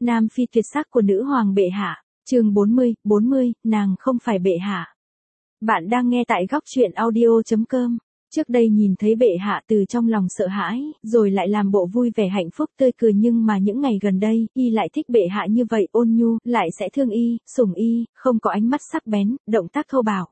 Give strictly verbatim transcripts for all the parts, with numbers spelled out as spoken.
Nam phi tuyệt sắc của nữ hoàng bệ hạ, chương bốn mươi, bốn mươi, nàng không phải bệ hạ. Bạn đang nghe tại góc truyện audio.com. Trước đây nhìn thấy bệ hạ từ trong lòng sợ hãi, rồi lại làm bộ vui vẻ hạnh phúc tươi cười, nhưng mà những ngày gần đây, y lại thích bệ hạ như vậy, ôn nhu, lại sẽ thương y, sủng y, không có ánh mắt sắc bén, động tác thô bạo.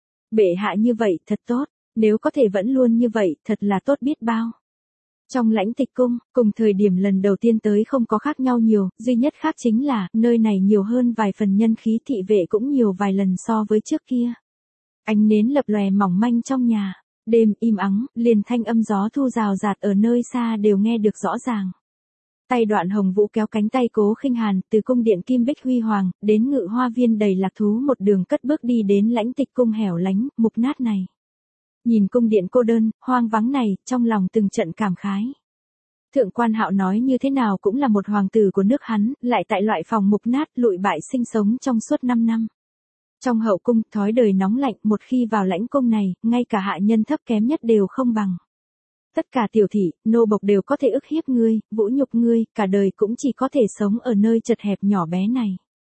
Bệ hạ như vậy thật tốt, nếu có thể vẫn luôn như vậy, thật là tốt biết bao. Trong Lãnh Tịch Cung, cùng thời điểm lần đầu tiên tới không có khác nhau nhiều, duy nhất khác chính là, nơi này nhiều hơn vài phần nhân khí, thị vệ cũng nhiều vài lần so với trước kia. Ánh nến lập lòe mỏng manh trong nhà, đêm im ắng, liền thanh âm gió thu rào rạt ở nơi xa đều nghe được rõ ràng. Tay Đoạn Hồng Vũ kéo cánh tay Cố Khinh Hàn, từ cung điện Kim Bích Huy Hoàng, đến ngự hoa viên đầy lạc thú, một đường cất bước đi đến Lãnh Tịch Cung hẻo lánh, mục nát này. Nhìn cung điện cô đơn, hoang vắng này, trong lòng từng trận cảm khái. Thượng quan Hạo nói như thế nào cũng là một hoàng tử của nước hắn, lại tại loại phòng mục nát lụi bại sinh sống trong suốt năm năm. Trong hậu cung, thói đời nóng lạnh, một khi vào lãnh cung này, ngay cả hạ nhân thấp kém nhất đều không bằng. Tất cả tiểu thị, nô bộc đều có thể ức hiếp ngươi, vũ nhục ngươi, cả đời cũng chỉ có thể sống ở nơi chật hẹp nhỏ bé này.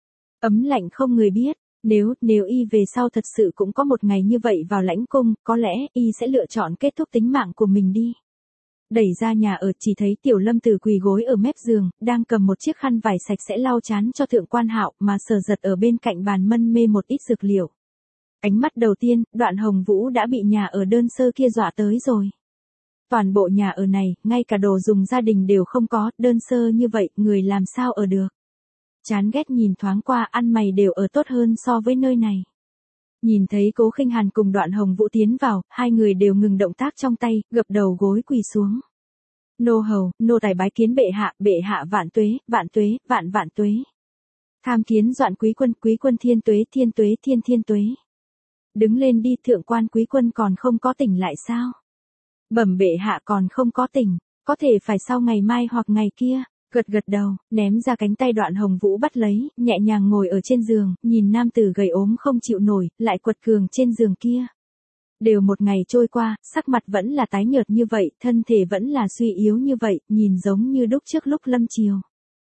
Ấm lạnh không người biết. Nếu, nếu y về sau thật sự cũng có một ngày như vậy vào lãnh cung, có lẽ y sẽ lựa chọn kết thúc tính mạng của mình đi. Đẩy ra nhà ở, chỉ thấy Tiểu Lâm Tử quỳ gối ở mép giường, đang cầm một chiếc khăn vải sạch sẽ lau chán cho Thượng quan Hạo, mà Sở Giật ở bên cạnh bàn mân mê một ít dược liệu. Ánh mắt đầu tiên, Đoạn Hồng Vũ đã bị nhà ở đơn sơ kia dọa tới rồi. Toàn bộ nhà ở này, ngay cả đồ dùng gia đình đều không có, đơn sơ như vậy, người làm sao ở được. Chán ghét nhìn thoáng qua, ăn mày đều ở tốt hơn so với nơi này. Nhìn thấy Cố Khinh Hàn cùng Đoạn Hồng Vũ tiến vào, hai người đều ngừng động tác trong tay, gập đầu gối quỳ xuống. Nô hầu, nô tài bái kiến bệ hạ, bệ hạ vạn tuế, vạn tuế, vạn vạn tuế. Tham kiến Doạn quý quân, quý quân thiên tuế, thiên tuế, thiên thiên tuế. Đứng lên đi, thượng quan quý quân còn không có tỉnh lại sao? Bẩm bệ hạ còn không có tỉnh, có thể phải sau ngày mai hoặc ngày kia. Gật gật đầu, ném ra cánh tay Đoạn Hồng Vũ bắt lấy, nhẹ nhàng ngồi ở trên giường, nhìn nam tử gầy ốm không chịu nổi, lại quật cường trên giường kia. Đều một ngày trôi qua, sắc mặt vẫn là tái nhợt như vậy, thân thể vẫn là suy yếu như vậy, nhìn giống như đúc trước lúc lâm chiều.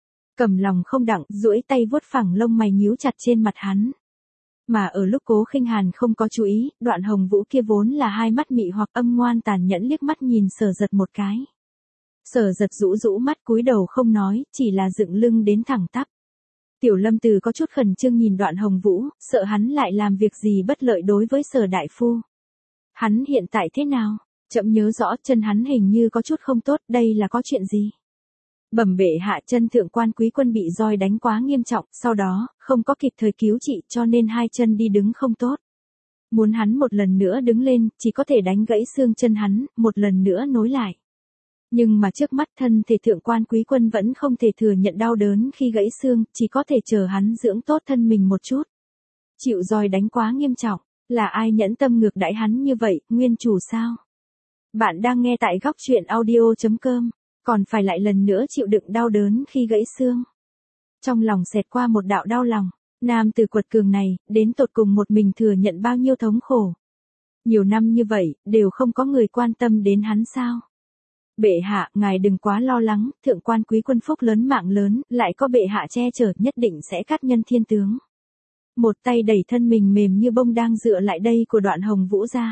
Cầm lòng không đặng, duỗi tay vuốt phẳng lông mày nhíu chặt trên mặt hắn. Mà ở lúc Cố Khinh Hàn không có chú ý, Đoạn Hồng Vũ kia vốn là hai mắt mị hoặc âm ngoan tàn nhẫn liếc mắt nhìn Sở Giật một cái. Sở Giật rũ rũ mắt cúi đầu không nói, chỉ là dựng lưng đến thẳng tắp. Tiểu Lâm Tử có chút khẩn trương nhìn Đoạn Hồng Vũ, sợ hắn lại làm việc gì bất lợi đối với Sở đại phu. Hắn hiện tại thế nào? Chậm nhớ rõ, chân hắn hình như có chút không tốt, đây là có chuyện gì? Bẩm bệ hạ, chân thượng quan quý quân bị roi đánh quá nghiêm trọng, sau đó, không có kịp thời cứu trị cho nên hai chân đi đứng không tốt. Muốn hắn một lần nữa đứng lên, chỉ có thể đánh gãy xương chân hắn, một lần nữa nối lại. Nhưng mà trước mắt thân thể thượng quan quý quân vẫn không thể thừa nhận đau đớn khi gãy xương, chỉ có thể chờ hắn dưỡng tốt thân mình một chút. Chịu roi đánh quá nghiêm trọng, là ai nhẫn tâm ngược đãi hắn như vậy, nguyên chủ sao? Bạn đang nghe tại góc truyện audio.com, còn phải lại lần nữa chịu đựng đau đớn khi gãy xương. Trong lòng xẹt qua một đạo đau lòng, nam tử quật cường này, đến tột cùng một mình thừa nhận bao nhiêu thống khổ. Nhiều năm như vậy, đều không có người quan tâm đến hắn sao? Bệ hạ, ngài đừng quá lo lắng, thượng quan quý quân phúc lớn mạng lớn, lại có bệ hạ che chở, nhất định sẽ cát nhân thiên tướng. Một tay đẩy thân mình mềm như bông đang dựa lại đây của Đoạn Hồng Vũ ra.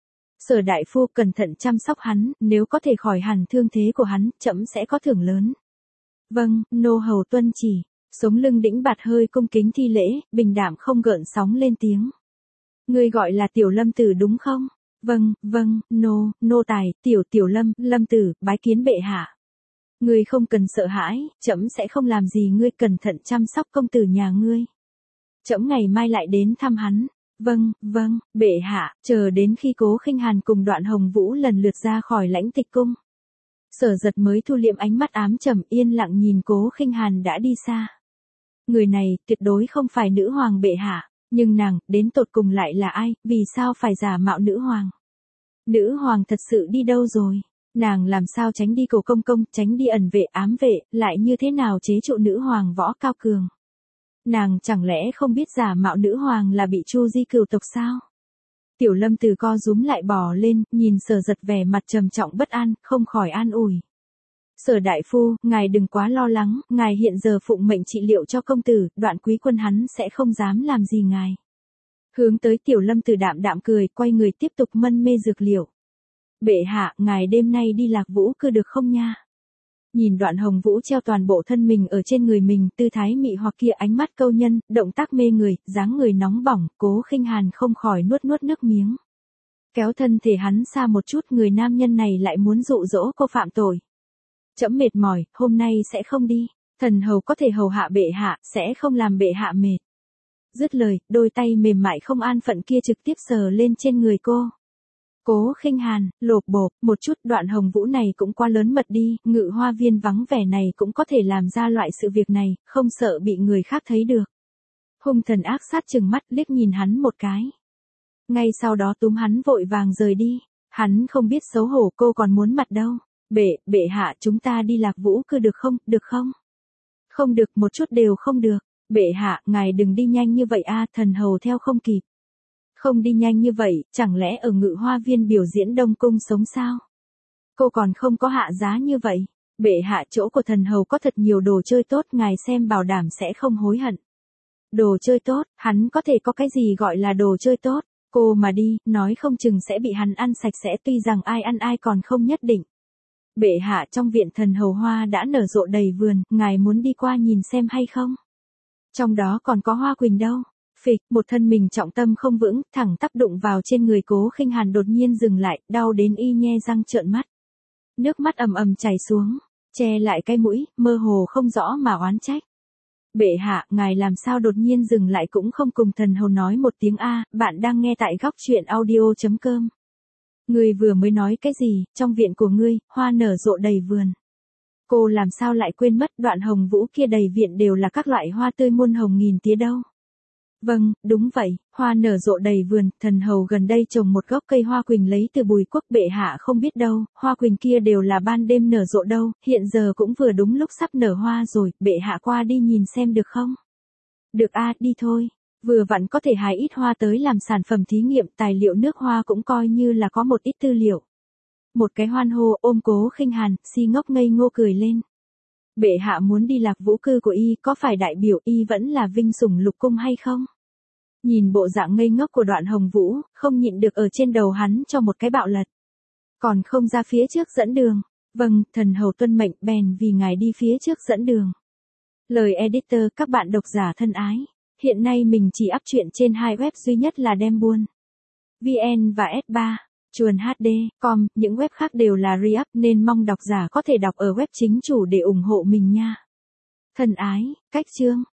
Sở đại phu cẩn thận chăm sóc hắn, nếu có thể khỏi hẳn thương thế của hắn, trẫm sẽ có thưởng lớn. Vâng, nô hầu tuân chỉ, sống lưng đĩnh bạt hơi cung kính thi lễ, bình đạm không gợn sóng lên tiếng. Ngươi gọi là Tiểu Lâm Tử đúng không? Vâng, vâng, nô, nô tài, tiểu tiểu lâm, lâm tử, bái kiến bệ hạ. Ngươi không cần sợ hãi, trẫm sẽ không làm gì ngươi, cẩn thận chăm sóc công tử nhà ngươi. Trẫm ngày mai lại đến thăm hắn. Vâng, vâng, bệ hạ, chờ đến khi Cố Khinh Hàn cùng Đoạn Hồng Vũ lần lượt ra khỏi Lãnh Tịch Cung. Sở Giật mới thu liệm ánh mắt ám trầm, yên lặng nhìn Cố Khinh Hàn đã đi xa. Người này, tuyệt đối không phải nữ hoàng bệ hạ. Nhưng nàng, đến tột cùng lại là ai, vì sao phải giả mạo nữ hoàng? Nữ hoàng thật sự đi đâu rồi? Nàng làm sao tránh đi Cổ công công, tránh đi ẩn vệ ám vệ, lại như thế nào chế trụ nữ hoàng võ cao cường? Nàng chẳng lẽ không biết giả mạo nữ hoàng là bị Chu Di cừu tộc sao? Tiểu Lâm Tử co rúm lại bò lên, nhìn Sở Giật vẻ mặt trầm trọng bất an, không khỏi an ủi. Sở đại phu, ngài đừng quá lo lắng, ngài hiện giờ phụng mệnh trị liệu cho công tử, Đoạn Quý Quân hắn sẽ không dám làm gì ngài. Hướng tới Tiểu Lâm Tử đạm đạm cười, quay người tiếp tục mân mê dược liệu. Bệ hạ, ngài đêm nay đi Lạc Vũ cư được không nha? Nhìn Đoạn Hồng Vũ treo toàn bộ thân mình ở trên người mình, tư thái mị hoặc kia, ánh mắt câu nhân, động tác mê người, dáng người nóng bỏng, Cố Khinh Hàn không khỏi nuốt nuốt nước miếng. Kéo thân thể hắn xa một chút, người nam nhân này lại muốn dụ dỗ cô phạm tội. Trẫm mệt mỏi, hôm nay sẽ không đi, thần hầu có thể hầu hạ bệ hạ, sẽ không làm bệ hạ mệt. Dứt lời, đôi tay mềm mại không an phận kia trực tiếp sờ lên trên người cô. Cố Khinh Hàn, lộp bộp, một chút, Đoạn Hồng Vũ này cũng quá lớn mật đi, Ngự Hoa Viên vắng vẻ này cũng có thể làm ra loại sự việc này, không sợ bị người khác thấy được. Hung thần ác sát trừng mắt liếc nhìn hắn một cái. Ngay sau đó túm hắn vội vàng rời đi, hắn không biết xấu hổ, cô còn muốn mặt đâu. Bệ, bệ hạ, chúng ta đi Lạc Vũ cư được không, được không? Không được, một chút đều không được. Bệ hạ, ngài đừng đi nhanh như vậy a, thần hầu theo không kịp. Không đi nhanh như vậy, chẳng lẽ ở Ngự Hoa Viên biểu diễn Đông Cung sống sao? Cô còn không có hạ giá như vậy. Bệ hạ, chỗ của thần hầu có thật nhiều đồ chơi tốt, ngài xem bảo đảm sẽ không hối hận. Đồ chơi tốt, hắn có thể có cái gì gọi là đồ chơi tốt? Cô mà đi, nói không chừng sẽ bị hắn ăn sạch sẽ, tuy rằng ai ăn ai còn không nhất định. Bệ hạ, trong viện thần hầu hoa đã nở rộ đầy vườn, ngài muốn đi qua nhìn xem hay không? Trong đó còn có Hoa Quỳnh đâu? Phịch, một thân mình trọng tâm không vững, thẳng tắp đụng vào trên người Cố Khinh Hàn, đột nhiên dừng lại, đau đến y nhe răng trợn mắt. Nước mắt ầm ầm chảy xuống, che lại cái mũi, mơ hồ không rõ mà oán trách. Bệ hạ, ngài làm sao đột nhiên dừng lại cũng không cùng thần hầu nói một tiếng a, bạn đang nghe tại góc truyện audio chấm com. Ngươi vừa mới nói cái gì, trong viện của ngươi, hoa nở rộ đầy vườn. Cô làm sao lại quên mất, Đoạn Hồng Vũ kia đầy viện đều là các loại hoa tươi muôn hồng nghìn tía đâu. Vâng, đúng vậy, hoa nở rộ đầy vườn, thần hầu gần đây trồng một gốc cây hoa quỳnh lấy từ Bùi Quốc, bệ hạ không biết đâu, hoa quỳnh kia đều là ban đêm nở rộ đâu, hiện giờ cũng vừa đúng lúc sắp nở hoa rồi, bệ hạ qua đi nhìn xem được không? Được a, đi thôi. Vừa vặn có thể hái ít hoa tới làm sản phẩm thí nghiệm, tài liệu nước hoa cũng coi như là có một ít tư liệu. Một cái hoan hô ôm Cố Khinh Hàn, si ngốc ngây ngô cười lên. Bệ hạ muốn đi Lạc Vũ cư của y, có phải đại biểu y vẫn là vinh sủng lục cung hay không? Nhìn bộ dạng ngây ngốc của Đoạn Hồng Vũ, không nhịn được ở trên đầu hắn cho một cái bạo lật. Còn không ra phía trước dẫn đường. Vâng, thần hầu tuân mệnh, bèn vì ngài đi phía trước dẫn đường. Lời editor, các bạn độc giả thân ái. Hiện nay mình chỉ up truyện trên hai web duy nhất là Đem Buôn vê en và ét ba, chuồn hát đê chấm com, những web khác đều là re-up nên mong độc giả có thể đọc ở web chính chủ để ủng hộ mình nha. Thân ái, cách chương.